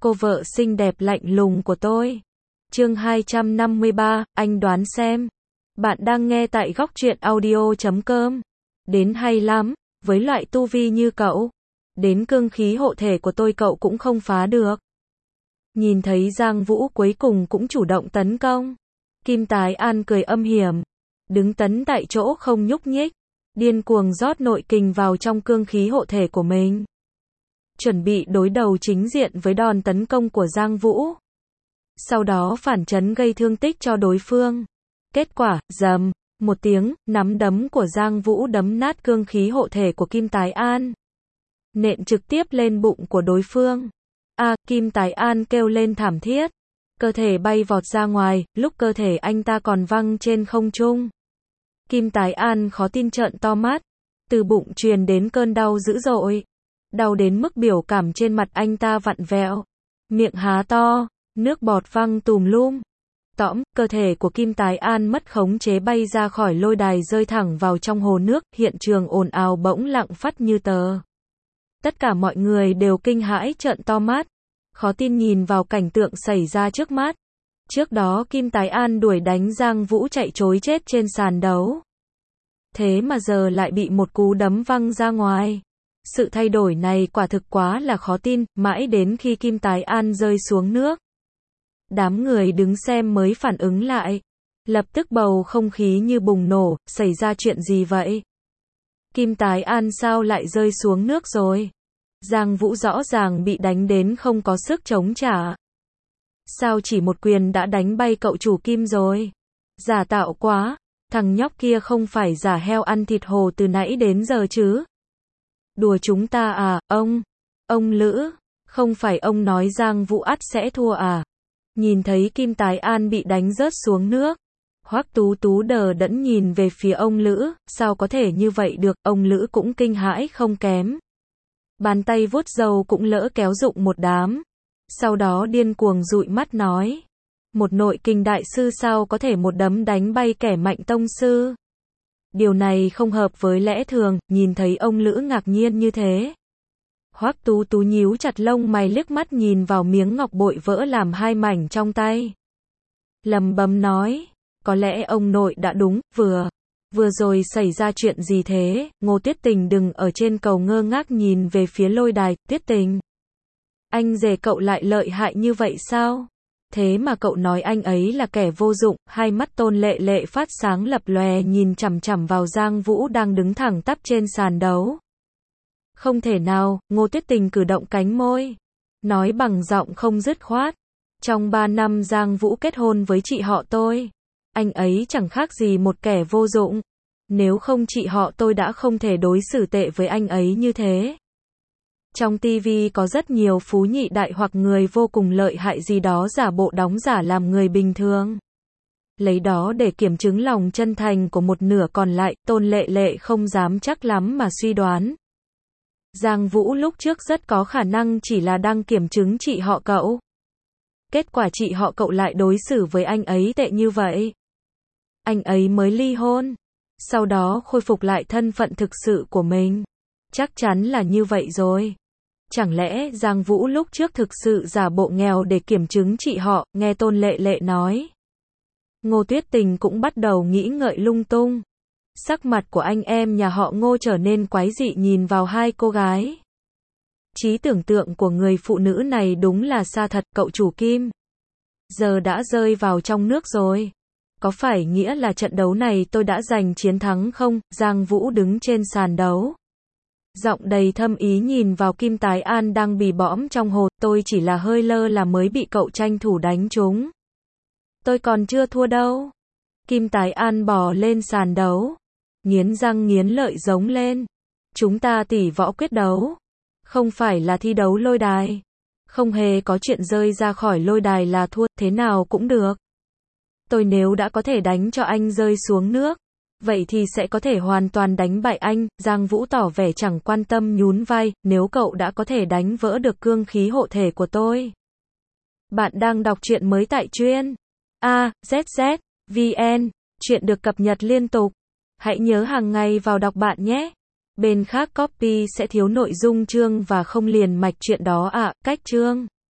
cô vợ xinh đẹp lạnh lùng của tôi. Chương 253, anh đoán xem. Bạn đang nghe tại góc truyện audio.com. Đến hay lắm, với loại tu vi như cậu. Đến cương khí hộ thể của tôi cậu cũng không phá được. Nhìn thấy Giang Vũ cuối cùng cũng chủ động tấn công. Kim Tái An cười âm hiểm. Đứng tấn tại chỗ không nhúc nhích. Điên cuồng rót nội kình vào trong cương khí hộ thể của mình. Chuẩn bị đối đầu chính diện với đòn tấn công của Giang Vũ. Sau đó phản chấn gây thương tích cho đối phương. Kết quả, rầm, một tiếng, nắm đấm của Giang Vũ đấm nát cương khí hộ thể của Kim Tái An. Nện trực tiếp lên bụng của đối phương. Kim Tái An kêu lên thảm thiết. Cơ thể bay vọt ra ngoài, lúc cơ thể anh ta còn văng trên không trung. Kim Tái An khó tin trợn to mắt. Từ bụng truyền đến cơn đau dữ dội. Đau đến mức biểu cảm trên mặt anh ta vặn vẹo. Miệng há to, nước bọt văng tùm lum. Cơ thể của Kim Tái An mất khống chế bay ra khỏi lôi đài rơi thẳng vào trong hồ nước, hiện trường ồn ào bỗng lặng phắt như tờ. Tất cả mọi người đều kinh hãi trợn to mắt, khó tin nhìn vào cảnh tượng xảy ra trước mắt. Trước đó Kim Tái An đuổi đánh Giang Vũ chạy trối chết trên sàn đấu. Thế mà giờ lại bị một cú đấm văng ra ngoài. Sự thay đổi này quả thực quá là khó tin, mãi đến khi Kim Tái An rơi xuống nước. Đám người đứng xem mới phản ứng lại. Lập tức bầu không khí như bùng nổ, xảy ra chuyện gì vậy? Kim Tái An sao lại rơi xuống nước rồi? Giang Vũ rõ ràng bị đánh đến không có sức chống trả. Sao chỉ một quyền đã đánh bay cậu chủ Kim rồi? Giả tạo quá, thằng nhóc kia không phải giả heo ăn thịt hồ từ nãy đến giờ chứ? Đùa chúng ta à, ông Lữ, không phải ông nói Giang Vũ ắt sẽ thua à? Nhìn thấy Kim Tái An bị đánh rớt xuống nước. Hoắc Tú Tú đờ đẫn nhìn về phía ông Lữ, sao có thể như vậy được, ông Lữ cũng kinh hãi không kém. Bàn tay vuốt râu cũng lỡ kéo rụng một đám. Sau đó điên cuồng dụi mắt nói. Một nội kình đại sư sao có thể một đấm đánh bay kẻ mạnh tông sư? Điều này không hợp với lẽ thường, nhìn thấy ông Lữ ngạc nhiên như thế. Hoắc Tú Tú nhíu chặt lông mày liếc mắt nhìn vào miếng ngọc bội vỡ làm hai mảnh trong tay. Lầm bầm nói, có lẽ ông nội đã đúng, vừa rồi xảy ra chuyện gì thế? Ngô Tuyết Tình đừng ở trên cầu ngơ ngác nhìn về phía lôi đài. Tuyết Tình, anh rể cậu lại lợi hại như vậy sao? Thế mà cậu nói anh ấy là kẻ vô dụng. Hai mắt Tôn Lệ Lệ phát sáng lập lòe nhìn chằm chằm vào Giang Vũ đang đứng thẳng tắp trên sàn đấu. Không thể nào, Ngô Tuyết Tình cử động cánh môi, nói bằng giọng không dứt khoát. Trong 3 năm Giang Vũ kết hôn với chị họ tôi, anh ấy chẳng khác gì một kẻ vô dụng. Nếu không chị họ tôi đã không thể đối xử tệ với anh ấy như thế. Trong TV có rất nhiều phú nhị đại hoặc người vô cùng lợi hại gì đó giả bộ đóng giả làm người bình thường. Lấy đó để kiểm chứng lòng chân thành của một nửa còn lại, Tôn Lệ Lệ không dám chắc lắm mà suy đoán. Giang Vũ lúc trước rất có khả năng chỉ là đang kiểm chứng chị họ cậu. Kết quả chị họ cậu lại đối xử với anh ấy tệ như vậy. Anh ấy mới ly hôn, sau đó khôi phục lại thân phận thực sự của mình. Chắc chắn là như vậy rồi. Chẳng lẽ Giang Vũ lúc trước thực sự giả bộ nghèo để kiểm chứng chị họ? Nghe Tôn Lệ Lệ nói, Ngô Tuyết Tình cũng bắt đầu nghĩ ngợi lung tung. Sắc mặt của anh em nhà họ Ngô trở nên quái dị nhìn vào hai cô gái. Trí tưởng tượng của người phụ nữ này đúng là xa thật. Cậu chủ Kim giờ đã rơi vào trong nước rồi. Có phải nghĩa là trận đấu này tôi đã giành chiến thắng không? Giang Vũ đứng trên sàn đấu, giọng đầy thâm ý nhìn vào Kim Tái An đang bì bõm trong hồ. Tôi chỉ là hơi lơ là mới bị cậu tranh thủ đánh trúng. Tôi còn chưa thua đâu. Kim Tái An bò lên sàn đấu, nghiến răng nghiến lợi giống lên. Chúng ta tỷ võ quyết đấu, không phải là thi đấu lôi đài. Không hề có chuyện rơi ra khỏi lôi đài là thua, thế nào cũng được. Tôi nếu đã có thể đánh cho anh rơi xuống nước, vậy thì sẽ có thể hoàn toàn đánh bại anh. Giang Vũ tỏ vẻ chẳng quan tâm nhún vai, nếu cậu đã có thể đánh vỡ được cương khí hộ thể của tôi. Bạn đang đọc truyện mới tại truyện AZZ.vn, truyện được cập nhật liên tục. Hãy nhớ hàng ngày vào đọc bạn nhé. Bên khác copy sẽ thiếu nội dung chương và không liền mạch truyện đó ạ. Cách chương